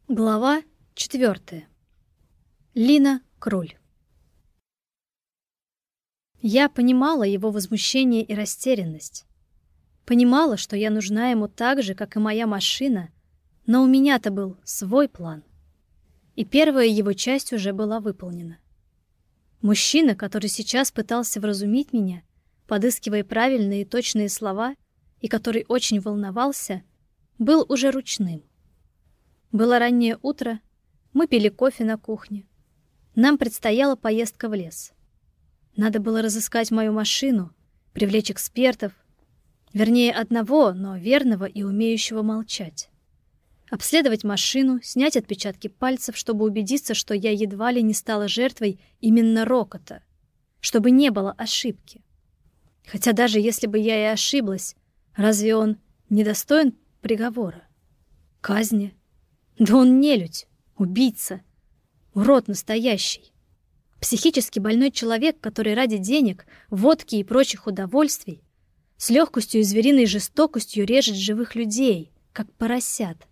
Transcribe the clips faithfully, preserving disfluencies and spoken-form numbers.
Глава четвертая. Лина Круль. Я понимала его возмущение и растерянность. Понимала, что я нужна ему так же, как и моя машина, но у меня-то был свой план. И первая его часть уже была выполнена. Мужчина, который сейчас пытался вразумить меня, подыскивая правильные и точные слова, и который очень волновался, был уже ручным. Было раннее утро, мы пили кофе на кухне. Нам предстояла поездка в лес. Надо было разыскать мою машину, привлечь экспертов, вернее, одного, но верного и умеющего молчать. Обследовать машину, снять отпечатки пальцев, чтобы убедиться, что я едва ли не стала жертвой именно Рокота, чтобы не было ошибки. Хотя даже если бы я и ошиблась, разве он недостоин приговора? Казни? Да он нелюдь, убийца, урод настоящий. Психически больной человек, который ради денег, водки и прочих удовольствий с легкостью и звериной жестокостью режет живых людей, как поросят.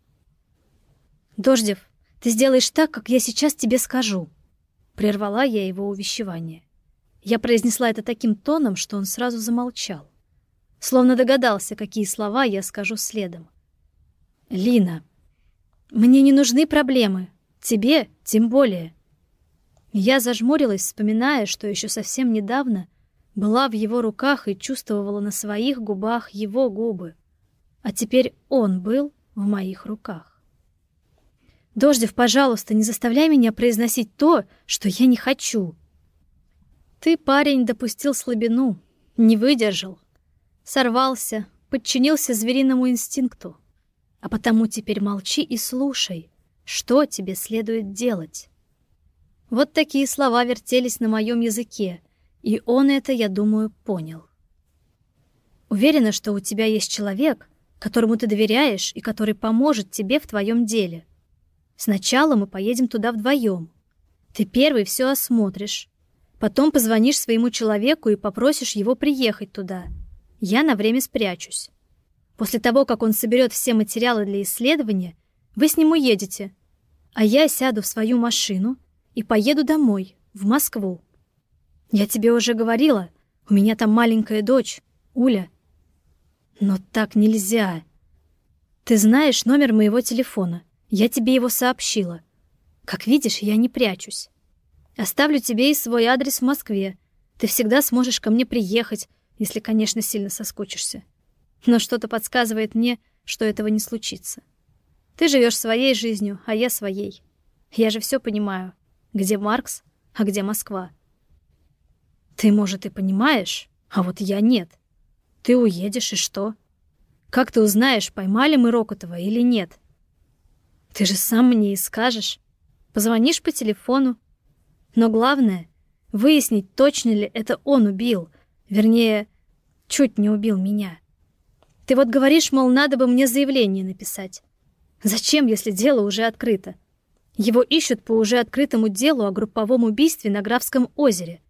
«Дождев, ты сделаешь так, как я сейчас тебе скажу», — прервала я его увещевание. Я произнесла это таким тоном, что он сразу замолчал, словно догадался, какие слова я скажу следом. «Лина, мне не нужны проблемы, тебе тем более». Я зажмурилась, вспоминая, что еще совсем недавно была в его руках и чувствовала на своих губах его губы, а теперь он был в моих руках. «Дождев, пожалуйста, не заставляй меня произносить то, что я не хочу». Ты, парень, допустил слабину, не выдержал, сорвался, подчинился звериному инстинкту. А потому теперь молчи и слушай, что тебе следует делать. Вот такие слова вертелись на моем языке, и он это, я думаю, понял. Уверена, что у тебя есть человек, которому ты доверяешь и который поможет тебе в твоем деле. Сначала мы поедем туда вдвоем. Ты первый все осмотришь. Потом позвонишь своему человеку и попросишь его приехать туда. Я на время спрячусь. После того, как он соберет все материалы для исследования, вы с ним уедете, а я сяду в свою машину и поеду домой, в Москву. Я тебе уже говорила, у меня там маленькая дочь, Уля. Но так нельзя. Ты знаешь номер моего телефона, я тебе его сообщила. Как видишь, я не прячусь. Оставлю тебе и свой адрес в Москве. Ты всегда сможешь ко мне приехать, если, конечно, сильно соскучишься. Но что-то подсказывает мне, что этого не случится. Ты живешь своей жизнью, а я своей. Я же все понимаю. Где Маркс, а где Москва? Ты, может, и понимаешь, а вот я нет. Ты уедешь, и что? Как ты узнаешь, поймали мы Рокотова или нет? Ты же сам мне и скажешь. Позвонишь по телефону. Но главное — выяснить, точно ли это он убил. Вернее, чуть не убил меня. Ты вот говоришь, мол, надо бы мне заявление написать. Зачем, если дело уже открыто? Его ищут по уже открытому делу о групповом убийстве на Графском озере.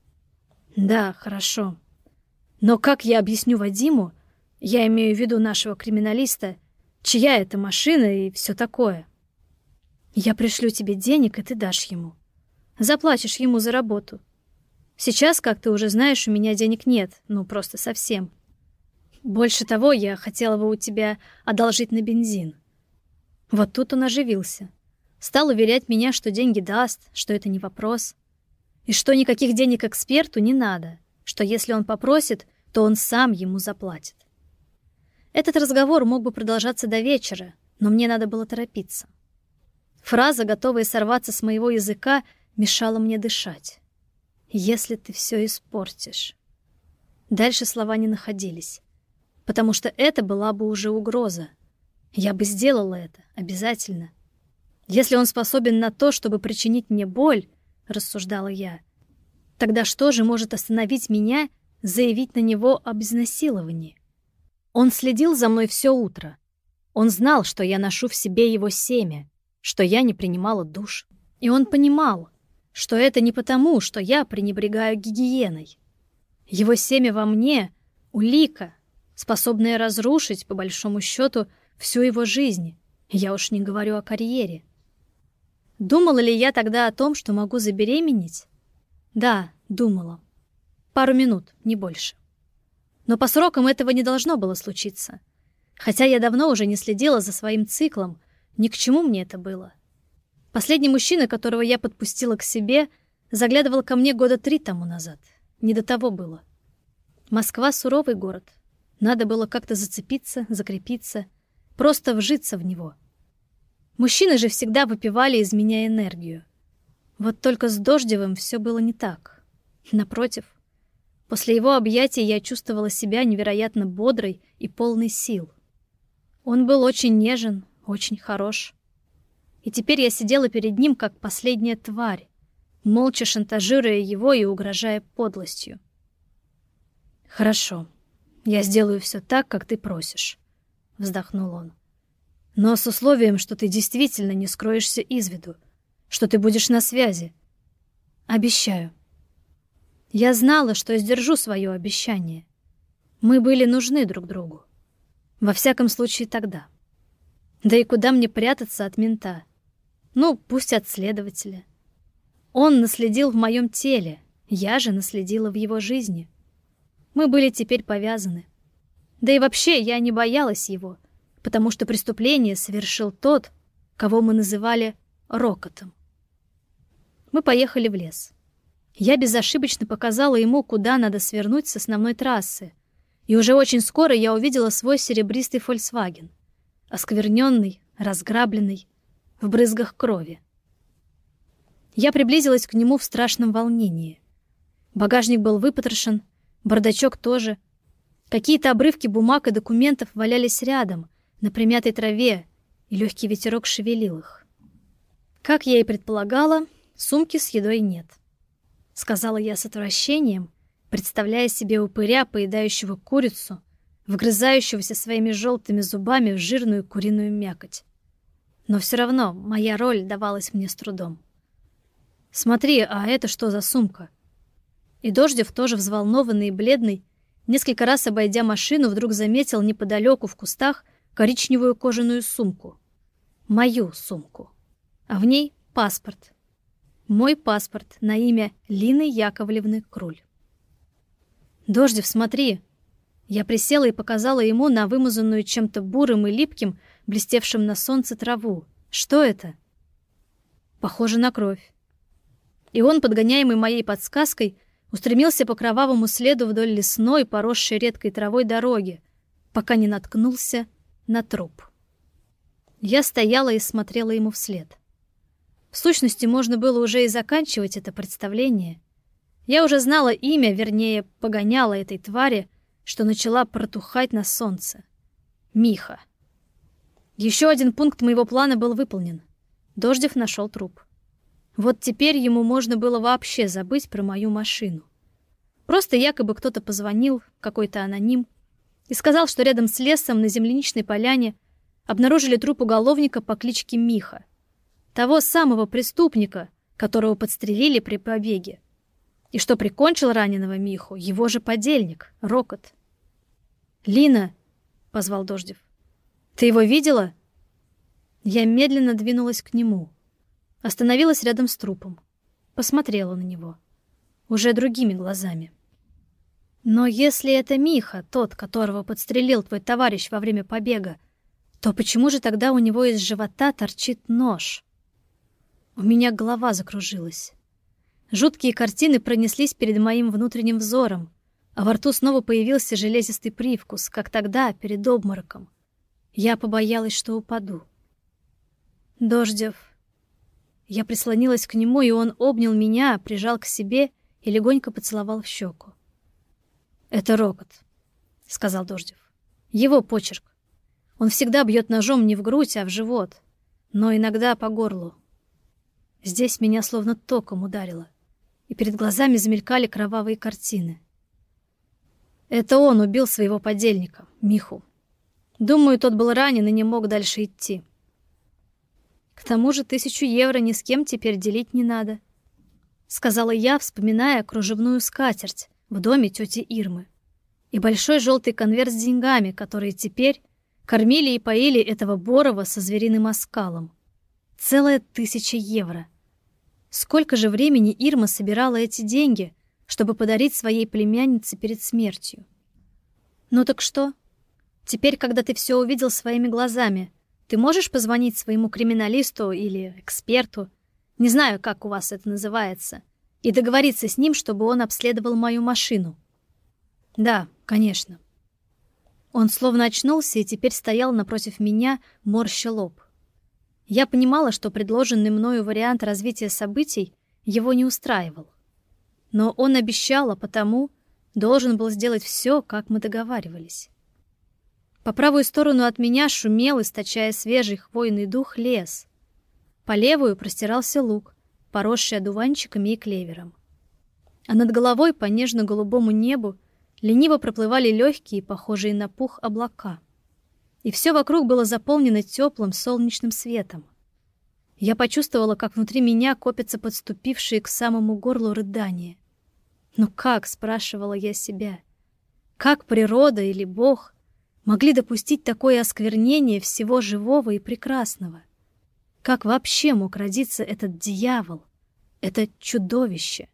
Да, хорошо. Но как я объясню Вадиму, я имею в виду нашего криминалиста, чья это машина и все такое? Я пришлю тебе денег, и ты дашь ему. Заплатишь ему за работу. Сейчас, как ты уже знаешь, у меня денег нет, ну просто совсем. Больше того, я хотела бы у тебя одолжить на бензин. Вот тут он оживился. Стал уверять меня, что деньги даст, что это не вопрос. И что никаких денег эксперту не надо, что если он попросит, то он сам ему заплатит. Этот разговор мог бы продолжаться до вечера, но мне надо было торопиться. Фраза, готовая сорваться с моего языка, мешала мне дышать. «Если ты все испортишь». Дальше слова не находились, потому что это была бы уже угроза. Я бы сделала это, обязательно. Если он способен на то, чтобы причинить мне боль, рассуждала я, тогда что же может остановить меня заявить на него об изнасиловании? Он следил за мной все утро. Он знал, что я ношу в себе его семя, что я не принимала душ. И он понимал, что это не потому, что я пренебрегаю гигиеной. Его семя во мне — улика, способная разрушить, по большому счету, всю его жизнь Я уж не говорю о карьере. Думала ли я тогда о том, что могу забеременеть? Да, думала. Пару минут, не больше. Но по срокам этого не должно было случиться. Хотя я давно уже не следила за своим циклом, ни к чему мне это было. Последний мужчина, которого я подпустила к себе, заглядывал ко мне года три тому назад. Не до того было. Москва — суровый город. Надо было как-то зацепиться, закрепиться, просто вжиться в него. Мужчины же всегда выпивали из меня энергию. Вот только с Дождевым все было не так. Напротив, после его объятий я чувствовала себя невероятно бодрой и полной сил. Он был очень нежен, очень хорош. И теперь я сидела перед ним, как последняя тварь, молча шантажируя его и угрожая подлостью. «Хорошо, я сделаю все так, как ты просишь», — вздохнул он. «Но с условием, что ты действительно не скроешься из виду, что ты будешь на связи. Обещаю». Я знала, что сдержу свое обещание. Мы были нужны друг другу. Во всяком случае, тогда. Да и куда мне прятаться от мента? Ну, пусть от следователя. Он наследил в моем теле, я же наследила в его жизни. Мы были теперь повязаны. Да и вообще я не боялась его, потому что преступление совершил тот, кого мы называли Рокотом. Мы поехали в лес. Я безошибочно показала ему, куда надо свернуть с основной трассы, и уже очень скоро я увидела свой серебристый Volkswagen, оскверненный, разграбленный, в брызгах крови. Я приблизилась к нему в страшном волнении. Багажник был выпотрошен, бардачок тоже. Какие-то обрывки бумаг и документов валялись рядом, на примятой траве, и легкий ветерок шевелил их. Как я и предполагала, сумки с едой нет. Сказала я с отвращением, представляя себе упыря, поедающего курицу, вгрызающегося своими желтыми зубами в жирную куриную мякоть. Но все равно моя роль давалась мне с трудом. «Смотри, а это что за сумка?» И Дождев, тоже взволнованный и бледный, несколько раз обойдя машину, вдруг заметил неподалеку в кустах коричневую кожаную сумку. Мою сумку. А в ней паспорт. Мой паспорт на имя Лины Яковлевны Круль. «Дождев, смотри!» Я присела и показала ему на вымазанную чем-то бурым и липким, блестевшим на солнце траву. «Что это?» «Похоже на кровь». И он, подгоняемый моей подсказкой, устремился по кровавому следу вдоль лесной, поросшей редкой травой дороги, пока не наткнулся на труп. Я стояла и смотрела ему вслед. В сущности, можно было уже и заканчивать это представление. Я уже знала имя, вернее, погоняла этой твари, что начала протухать на солнце. Миха. Еще один пункт моего плана был выполнен. Дождев нашел труп. Вот теперь ему можно было вообще забыть про мою машину. Просто якобы кто-то позвонил, какой-то аноним, и сказал, что рядом с лесом на земляничной поляне обнаружили труп уголовника по кличке Миха. Того самого преступника, которого подстрелили при побеге. И что прикончил раненого Миху его же подельник, Рокот. «Лина!» — позвал Дождев. «Ты его видела?» Я медленно двинулась к нему. Остановилась рядом с трупом. Посмотрела на него. Уже другими глазами. «Но если это Миха, тот, которого подстрелил твой товарищ во время побега, то почему же тогда у него из живота торчит нож?» У меня голова закружилась. Жуткие картины пронеслись перед моим внутренним взором, а во рту снова появился железистый привкус, как тогда, перед обмороком. Я побоялась, что упаду. «Дождев...» Я прислонилась к нему, и он обнял меня, прижал к себе и легонько поцеловал в щеку. «Это Рокот», — сказал Дождев. «Его почерк. Он всегда бьет ножом не в грудь, а в живот, но иногда по горлу. Здесь меня словно током ударило, и перед глазами замелькали кровавые картины. Это он убил своего подельника, Миху. Думаю, тот был ранен и не мог дальше идти. К тому же тысячу евро ни с кем теперь делить не надо», — сказала я, вспоминая кружевную скатерть в доме тети Ирмы и большой желтый конверт с деньгами, которые теперь Кормили и поили этого Борова со звериным оскалом. Целая тысяча евро. Сколько же времени Ирма собирала эти деньги, чтобы подарить своей племяннице перед смертью? Ну так что? Теперь, когда ты все увидел своими глазами, ты можешь позвонить своему криминалисту или эксперту, не знаю, как у вас это называется, и договориться с ним, чтобы он обследовал мою машину? Да, конечно. Он словно очнулся и теперь стоял напротив меня, морща лоб. Я понимала, что предложенный мною вариант развития событий его не устраивал. Но он обещал, а потому должен был сделать все, как мы договаривались. По правую сторону от меня шумел, источая свежий хвойный дух, лес. По левую простирался луг, поросший одуванчиками и клевером. А над головой по нежно-голубому небу лениво проплывали легкие, похожие на пух, облака. И все вокруг было заполнено теплым солнечным светом. Я почувствовала, как внутри меня копятся подступившие к самому горлу рыдания. «Ну как?» — спрашивала я себя. «Как природа или Бог могли допустить такое осквернение всего живого и прекрасного? Как вообще мог родиться этот дьявол, это чудовище?»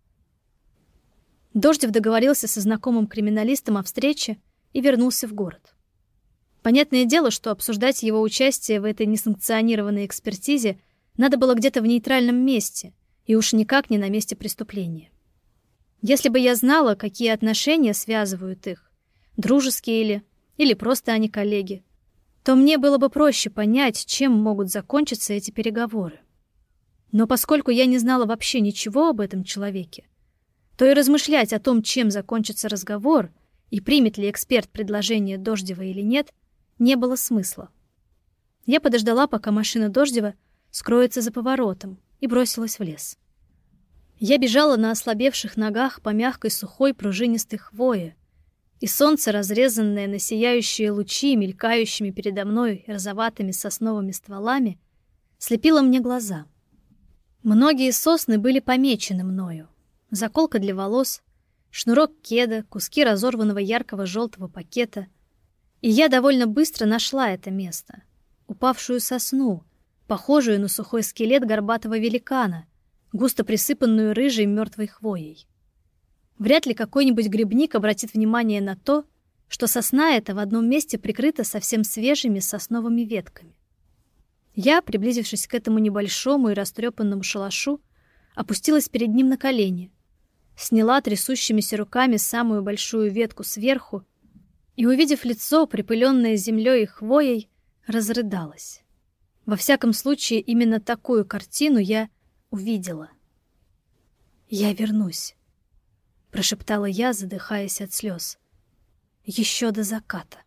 Дождев договорился со знакомым криминалистом о встрече и вернулся в город. Понятное дело, что обсуждать его участие в этой несанкционированной экспертизе надо было где-то в нейтральном месте, и уж никак не на месте преступления. Если бы я знала, какие отношения связывают их, дружеские ли, или просто они коллеги, то мне было бы проще понять, чем могут закончиться эти переговоры. Но поскольку я не знала вообще ничего об этом человеке, то и размышлять о том, чем закончится разговор и примет ли эксперт предложение Дождева или нет, не было смысла. Я подождала, пока машина Дождева скроется за поворотом, и бросилась в лес. Я бежала на ослабевших ногах по мягкой сухой пружинистой хвое, и солнце, разрезанное на сияющие лучи, мелькающими передо мной розоватыми сосновыми стволами, слепило мне глаза. Многие сосны были помечены мною. Заколка для волос, шнурок кеда, куски разорванного яркого желтого пакета. И я довольно быстро нашла это место. Упавшую сосну, похожую на сухой скелет горбатого великана, густо присыпанную рыжей мертвой хвоей. Вряд ли какой-нибудь грибник обратит внимание на то, что сосна эта в одном месте прикрыта совсем свежими сосновыми ветками. Я, приблизившись к этому небольшому и растрепанному шалашу, опустилась перед ним на колени, сняла трясущимися руками самую большую ветку сверху и, увидев лицо, припыленное землей и хвоей, разрыдалась. Во всяком случае, именно такую картину я увидела. «Я вернусь», — прошептала я, задыхаясь от слез. «Еще до заката».